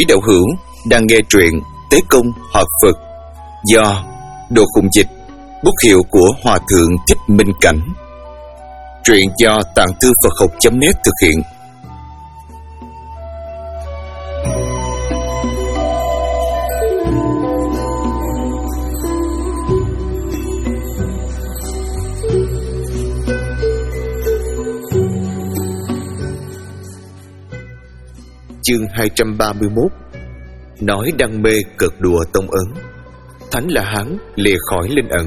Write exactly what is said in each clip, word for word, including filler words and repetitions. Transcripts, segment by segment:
Quý đạo hữu đang nghe truyện Tế Công Hợp Phật do Đồ Khùng Dịch, bút hiệu của Hòa Thượng Thích Minh Cảnh. Truyện do Tạng Thư Phật Học chấm net thực hiện. Chương hai trăm ba mươi mốt. Nói đam mê cợt đùa Tông Ấn. Thánh La Hán lìa khỏi linh ẩn.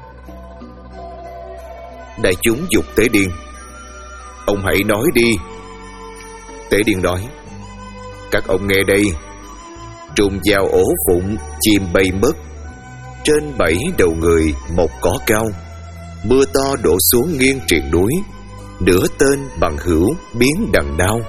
Đại chúng dục Tế Điên: ông hãy nói đi. Tế Điên nói: các ông nghe đây. Trùng vào ổ phụng, chim bay mất. Trên bảy đầu người một cỏ cao. Mưa to đổ xuống nghiêng triền núi. Nửa tên bằng hữu biến đằng đao.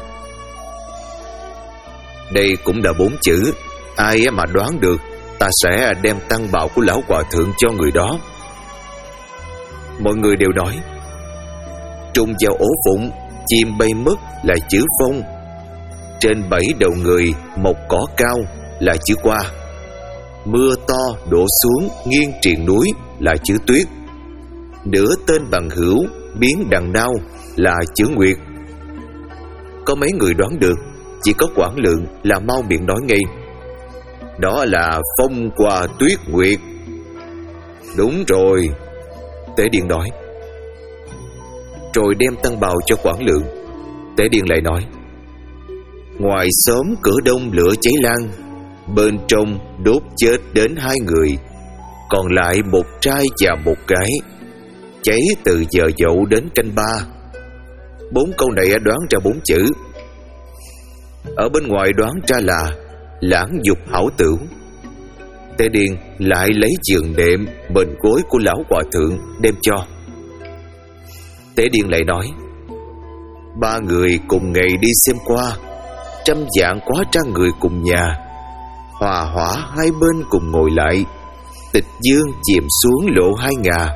Đây cũng là bốn chữ. Ai mà đoán được, ta sẽ đem tăng bạo của lão hòa thượng cho người đó. Mọi người đều nói: trùng vào ổ phụng, chim bay mất là chữ phong. Trên bảy đầu người một cỏ cao là chữ qua. Mưa to đổ xuống nghiêng triền núi là chữ tuyết. Nửa tên bằng hữu biến đằng đao là chữ nguyệt. Có mấy người đoán được, chỉ có Quảng Lượng là mau miệng nói ngay: đó là phong qua tuyết nguyệt. Đúng rồi, Tế Điên nói. Rồi đem tăng bào cho Quảng Lượng. Tế Điên lại nói: ngoài xóm cửa đông lửa cháy lan, bên trong đốt chết đến hai người, còn lại một trai và một gái. Cháy từ giờ dậu đến canh ba. Bốn câu này đoán ra bốn chữ. Ở bên ngoài đoán ra là lãng dục hảo tửu. Tế Điên lại lấy giường đệm mền gối của lão hòa thượng đem cho. Tế Điên lại nói: ba người cùng ngày đi xem qua, trăm vạn quá trang người cùng nhà, hòa hỏa hai bên cùng ngồi lại, tịch dương chìm xuống lộ hai ngà.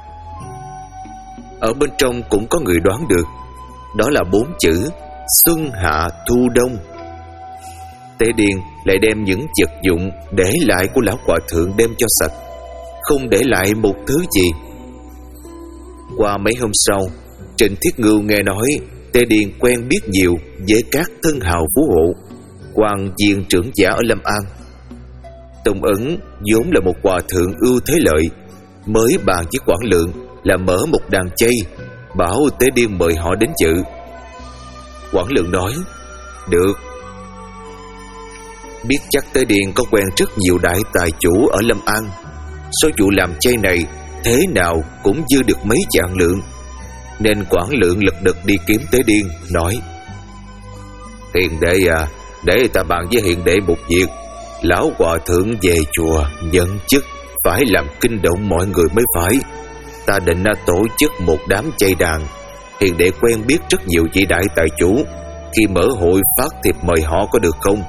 Ở bên trong cũng có người đoán được, đó là bốn chữ xuân hạ thu đông. Tế Điên lại đem những vật dụng để lại của lão hòa thượng đem cho sạch, không để lại một thứ gì. Qua mấy hôm sau, Trịnh Thiết Ngưu nghe nói Tế Điên quen biết nhiều với các thân hào phú hộ, quan viên trưởng giả ở Lâm An. Tông Ấn vốn là một hòa thượng ưu thế lợi, mới bàn với Quảng Lượng là mở một đàn chay, bảo Tế Điên mời họ đến dự. Quảng Lượng nói: được. Biết chắc Tế Điên có quen rất nhiều đại tài chủ ở Lâm An, số vụ làm chay này thế nào cũng dư được mấy vạn lượng, nên Quảng Lượng lật đật đi kiếm Tế Điên, nói: hiền đệ à, để ta bàn với hiền đệ một việc. Lão hòa thượng về chùa nhận chức phải làm kinh động mọi người mới phải. Ta định tổ chức một đám chay đàn. Hiền đệ quen biết rất nhiều vị đại tài chủ, khi mở hội phát thiệp mời họ có được không?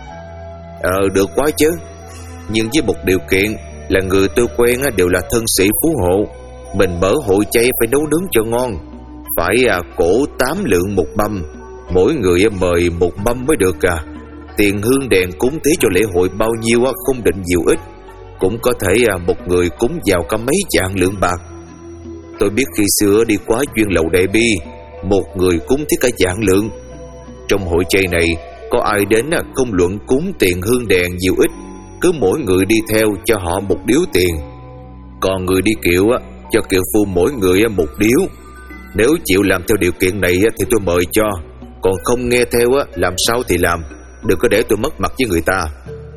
Ờ được quá chứ, nhưng với một điều kiện là người tôi quen đều là thân sĩ phú hộ. Mình mở hội chay phải nấu nướng cho ngon, phải à, cổ tám lượng một mâm, mỗi người mời một mâm mới được à. Tiền hương đèn cúng tế cho lễ hội bao nhiêu không định nhiều ít, cũng có thể à, một người cúng vào cả mấy vạn lượng bạc. Tôi biết khi xưa đi quá duyên lầu Đại Bi, một người cúng thiết cả vạn lượng. Trong hội chay này có ai đến không luận cúng tiền hương đèn nhiều ít, cứ mỗi người đi theo cho họ một điếu tiền. Còn người đi kiệu cho kiệu phu mỗi người một điếu. Nếu chịu làm theo điều kiện này thì tôi mời cho, còn không nghe theo làm sao thì làm, đừng có để tôi mất mặt với người ta.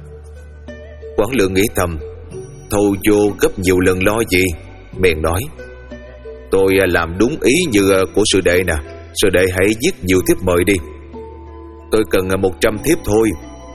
Quảng Lượng nghĩ thầm: thâu vô gấp nhiều lần lo gì. Bèn nói: tôi làm đúng ý như của sư đệ nè, sư đệ hãy viết nhiều thiếp mời đi. Tôi cần một trăm thiếp thôi.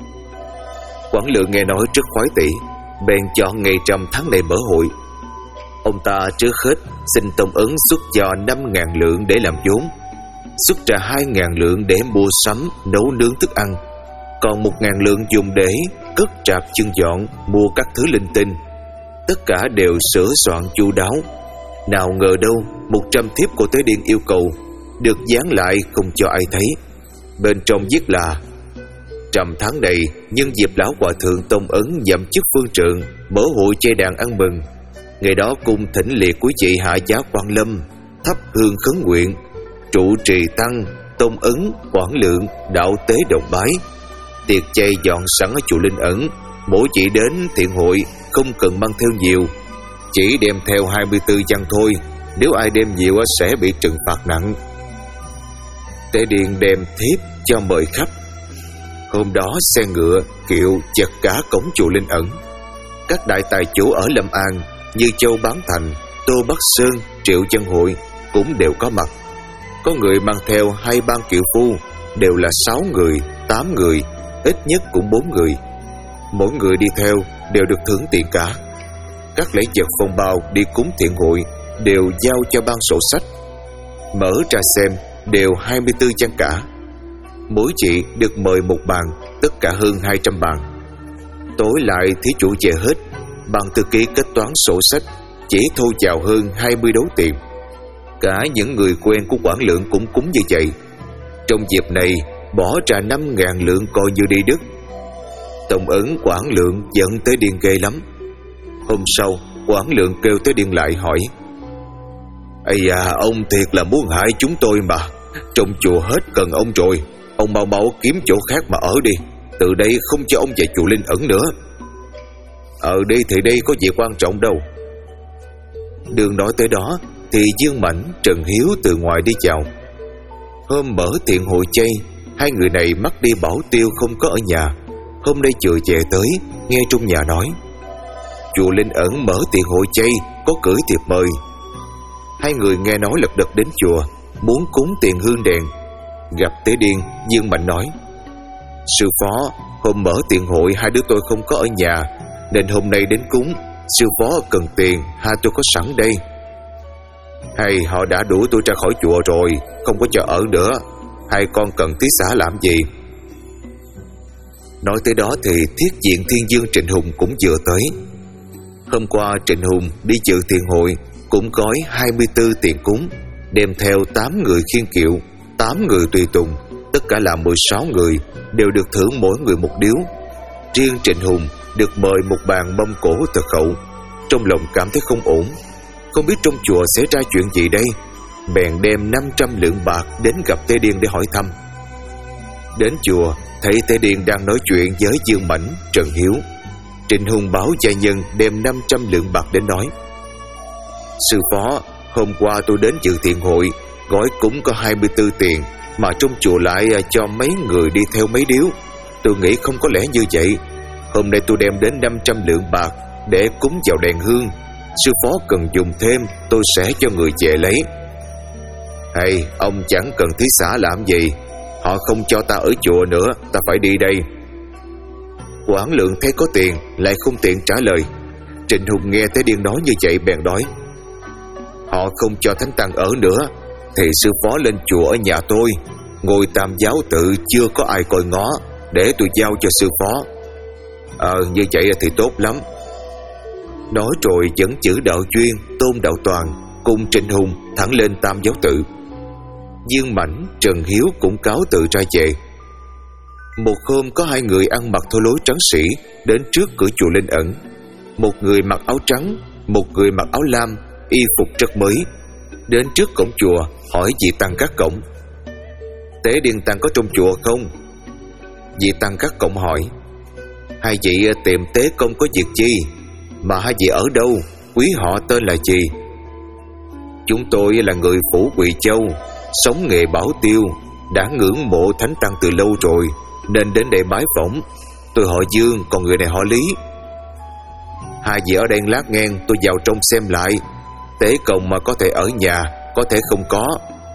Quảng Lượng nghe nói rất khoái tỷ, bèn chọn ngày rằm tháng này mở hội. Ông ta trước hết xin Tông Ấn xuất cho năm ngàn lượng để làm vốn, xuất ra hai ngàn lượng để mua sắm nấu nướng thức ăn, còn một ngàn lượng dùng để cất trạp chân dọn, mua các thứ linh tinh. Tất cả đều sửa soạn chu đáo. Nào ngờ đâu một trăm thiếp của Tế Điên yêu cầu được dán lại không cho ai thấy. Bên trong viết là: Trầm tháng này nhân dịp lão hòa thượng Tông Ấn nhậm chức phương trượng, mở hội chay đàn ăn mừng. Ngày đó cung thỉnh liệt quý vị hạ giá Quan Lâm, thắp hương khấn nguyện. Trụ trì tăng, Tông Ấn, Quảng Lượng, đạo tế đồng bái. Tiệc chay dọn sẵn ở chùa Linh Ẩn. Mỗi vị đến thiện hội không cần mang theo nhiều, chỉ đem theo hai mươi tư văn thôi. Nếu ai đem nhiều sẽ bị trừng phạt nặng. Tế Điền đem thiếp cho mời khách. Hôm đó xe ngựa kiệu chật cả cổng chùa Linh Ẩn. Các đại tài chủ ở Lâm An như Châu Bán Thành, Tô Bắc Sơn, Triệu Chân Hội cũng đều có mặt. Có người mang theo hai ban kiệu phu, đều là sáu người, tám người, ít nhất cũng bốn người. Mỗi người đi theo đều được thưởng tiền cả. Các lễ vật phong bao đi cúng thiện hội đều giao cho ban sổ sách. Mở ra xem đều hai mươi tư văn cả. Mỗi chị được mời một bàn, tất cả hơn hai trăm bàn. Tối lại thí chủ về hết, ban thư ký kết toán sổ sách chỉ thu vào hơn hai mươi đấu tiền. Cả những người quen của Quảng Lượng cũng cúng như vậy. Trong dịp này bỏ ra năm ngàn lượng coi như đi đức. Tông Ấn, Quảng Lượng giận Tế Điền ghê lắm. Hôm sau Quảng Lượng kêu Tế Điền lại hỏi: "Ây da, ông thiệt là muốn hại chúng tôi mà. Trong chùa hết cần ông rồi, ông mau mau kiếm chỗ khác mà ở đi. Từ đây không cho ông về chùa Linh Ẩn nữa." "Ở đây thì đây có gì quan trọng đâu." Đường nói tới đó thì Dương Mãnh, Trần Hiếu từ ngoài đi vào. Hôm mở thiện hội chay, hai người này mắc đi bảo tiêu không có ở nhà. Hôm nay vừa về tới, nghe trong nhà nói chùa Linh Ẩn mở tiệc hội chay, có cử thiệp mời. Hai người nghe nói lật đật đến chùa, muốn cúng tiền hương đèn. Gặp Tế Điền, Dương Mạnh nói: "Sư phó, hôm mở tiệc hội hai đứa tôi không có ở nhà, nên hôm nay đến cúng. Sư phó cần tiền, hai tôi có sẵn đây." "Hay họ đã đuổi tôi ra khỏi chùa rồi, không có cho ở nữa. Hai con cần tí xả làm gì?" Nói tới đó thì Thiết Diện Thiên Dương Trịnh Hùng cũng vừa tới. Hôm qua Trịnh Hùng đi dự thiện hội, cũng gói hai mươi tư tiền cúng, đem theo tám người khiêng kiệu, tám người tùy tùng, tất cả là mười sáu người, đều được thưởng mỗi người một điếu. Riêng Trịnh Hùng được mời một bàn mâm cổ thực hậu. Trong lòng cảm thấy không ổn, không biết trong chùa xảy ra chuyện gì đây, bèn đem năm trăm lượng bạc đến gặp Tế Điền để hỏi thăm. Đến chùa thấy Tế Điền đang nói chuyện với Dương Mãnh, Trần Hiếu. Trịnh Hùng bảo gia nhân đem năm trăm lượng bạc đến nói: "Sư phó, hôm qua tôi đến dự thiện hội, gói cúng có hai mươi tư tiền, mà trong chùa lại cho mấy người đi theo mấy điếu. Tôi nghĩ không có lẽ như vậy. Hôm nay tôi đem đến năm trăm lượng bạc để cúng vào đèn hương. Sư phó cần dùng thêm, tôi sẽ cho người về lấy." "Hay, ông chẳng cần thí xả làm gì. Họ không cho ta ở chùa nữa, ta phải đi đây." Quảng Lượng thấy có tiền lại không tiện trả lời. Trịnh Hùng nghe Tế Điền nói như vậy bèn nói: "Họ không cho thánh tăng ở nữa, thì sư phó lên chùa ở nhà tôi. Ngôi Tam Giáo tự chưa có ai coi ngó, để tôi giao cho sư phó." "Ờ, như vậy thì tốt lắm." Nói rồi dẫn chữ Đạo Duyên, Tôn Đạo Toàn cùng Trịnh Hùng thẳng lên Tam Giáo tự. Dương Mãnh, Trần Hiếu cũng cáo tự ra về. Một hôm có hai người ăn mặc thô lối trắng sĩ đến trước cửa chùa Linh Ẩn. Một người mặc áo trắng, một người mặc áo lam, y phục rất mới. Đến trước cổng chùa hỏi vị tăng các cổng: "Tế Điền tăng có trong chùa không?" Vị tăng các cổng hỏi: "Hai vị tìm Tế công có việc chi? Mà hai vị ở đâu? Quý họ tên là gì?" "Chúng tôi là người phủ Quỳ Châu, sống nghề bảo tiêu, đã ngưỡng mộ thánh tăng từ lâu rồi, nên đến đây bái phỏng. Tôi họ Dương, còn người này họ Lý." "Hai vị ở đây lát ngang, tôi vào trong xem lại. Tế công mà có thể ở nhà, có thể không có."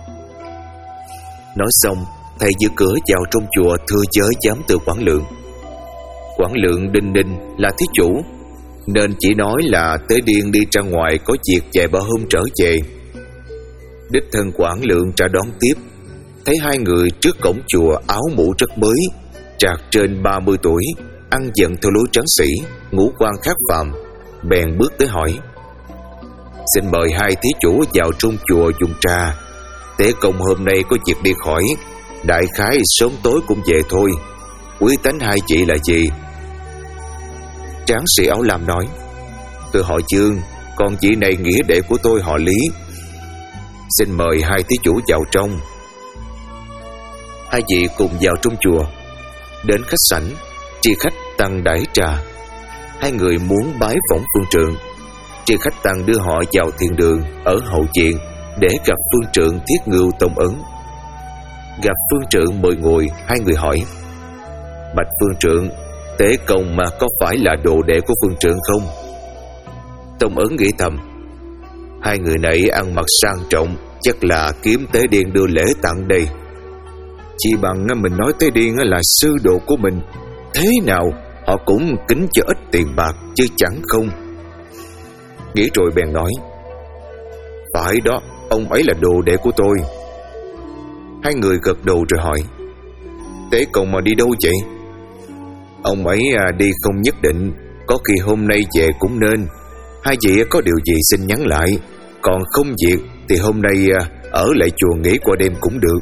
Nói xong, thầy giữ cửa vào trong chùa thưa giới giám từ Quảng Lượng. Quảng Lượng đinh ninh là thí chủ, nên chỉ nói là Tế Điền đi ra ngoài có việc vài ba hôm trở về. Đích thân Quảng Lượng ra đón tiếp, thấy hai người trước cổng chùa áo mũ rất mới, trạc trên ba mươi tuổi, ăn vận theo lối tráng sĩ, ngũ quan khác phàm, bèn bước tới hỏi: "Xin mời hai thí chủ vào trong chùa dùng trà. Tế công hôm nay có việc đi khỏi, đại khái sớm tối cũng về thôi." Quý tánh hai chị là gì? Tráng sĩ áo lam nói: Tôi họ Dương, còn chị này nghĩa đệ của tôi họ Lý. Xin mời hai thí chủ vào trong. Hai vị cùng vào trong chùa. Đến khách sảnh, tri khách tăng đãi trà. Hai người muốn bái phỏng phương trượng. Tri khách tăng đưa họ vào thiền đường ở hậu viện để gặp phương trượng Thiết Ngưu Tông Ấn. Gặp phương trượng mời ngồi, hai người hỏi: Bạch phương trượng, Tế Công mà có phải là đồ đệ của phương trượng không? Tông Ấn nghĩ thầm: hai người này ăn mặc sang trọng, chắc là kiếm Tế Điên đưa lễ tặng đây. Chỉ bằng mình nói Tế Điên là sư đồ của mình, thế nào họ cũng kính cho ít tiền bạc chứ chẳng không. Nghĩ rồi bèn nói: Phải đó, ông ấy là đồ đệ của tôi. Hai người gật đầu rồi hỏi: Tế Công mà đi đâu vậy? Ông ấy à, đi không nhất định, có khi hôm nay về cũng nên. Hai vị có điều gì xin nhắn lại, còn không việc thì hôm nay à, ở lại chùa nghỉ qua đêm cũng được.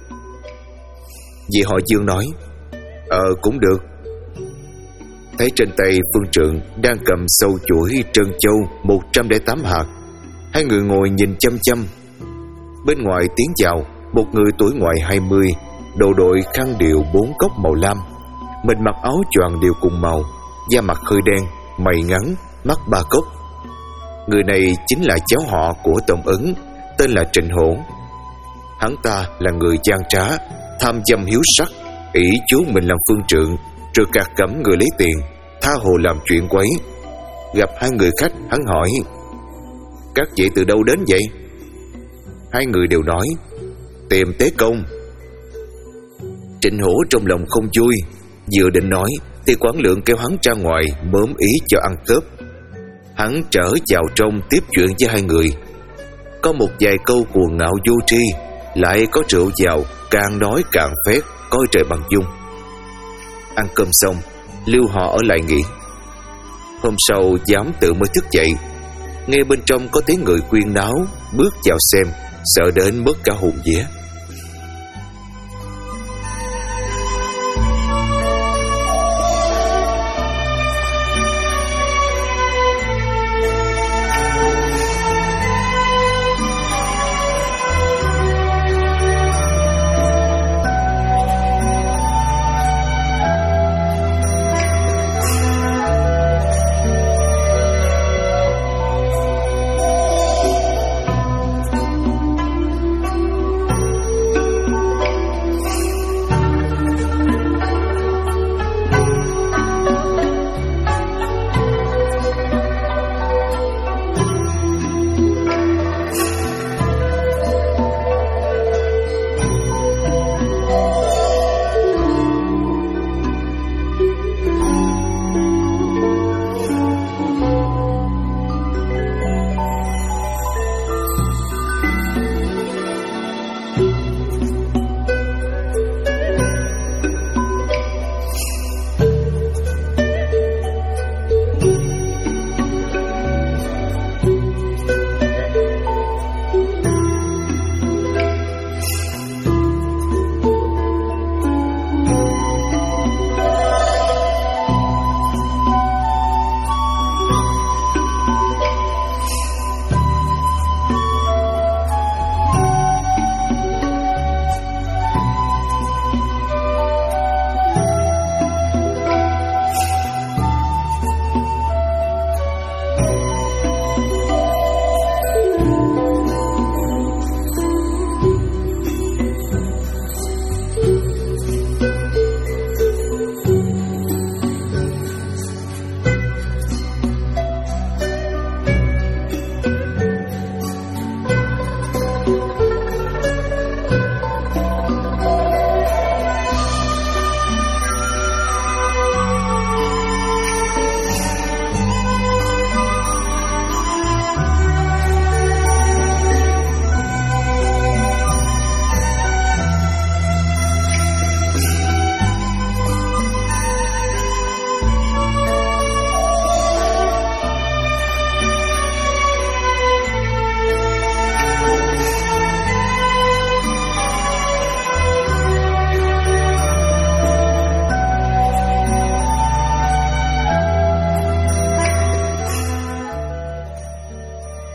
Vị họ Dương nói: Ờ cũng được. Thấy trên tay phương trượng đang cầm sâu chuỗi trân châu một trăm lẻ tám hạt. Hai người ngồi nhìn chăm chăm. Bên ngoài tiến vào một người tuổi ngoài hai mươi, đồ đội khăn điệu bốn cốc màu lam, mình mặc áo choàng đều cùng màu, da mặt hơi đen, mày ngắn, mắt ba cốc. Người này chính là cháu họ của Tông Ấn, tên là Trịnh Hổ. Hắn ta là người gian trá, tham dâm hiếu sắc, ỷ chú mình làm phương trượng, rồi gạt gẫm người lấy tiền, tha hồ làm chuyện quấy. Gặp hai người khách, hắn hỏi: Các vị từ đâu đến vậy? Hai người đều nói: Tìm Tế Công. Trịnh Hổ trong lòng không vui, vừa định nói thì quản lượng kêu hắn ra ngoài mớm ý cho ăn cướp. Hắn trở vào trong tiếp chuyện với hai người. Có một vài câu cuồng ngạo vô tri, lại có rượu vào, càng nói càng phét, coi trời bằng dung. Ăn cơm xong, lưu họ ở lại nghỉ. Hôm sau dám tự mới thức dậy, nghe bên trong có tiếng người quyên náo, bước vào xem, sợ đến mất cả hồn vía.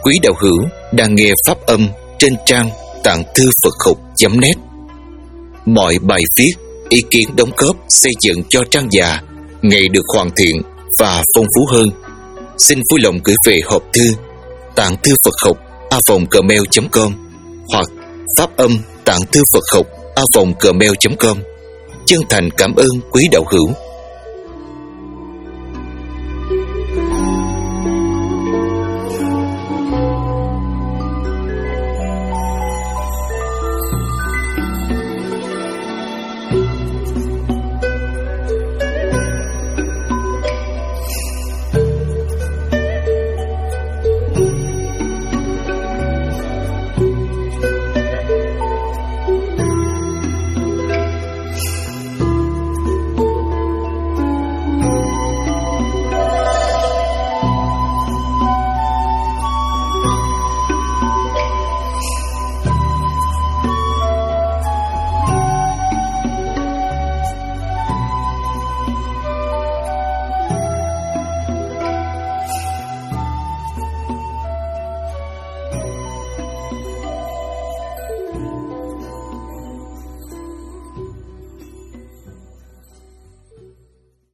Quý đạo hữu đang nghe pháp âm trên trang tạng thư Phật học chấm net. Mọi bài viết, ý kiến đóng góp xây dựng cho trang già ngày được hoàn thiện và phong phú hơn, xin vui lòng gửi về hộp thư tạng thư Phật học a vòng gmail chấm com hoặc pháp âm tạng thư Phật học a vòng gmail chấm com. Chân thành cảm ơn quý đạo hữu.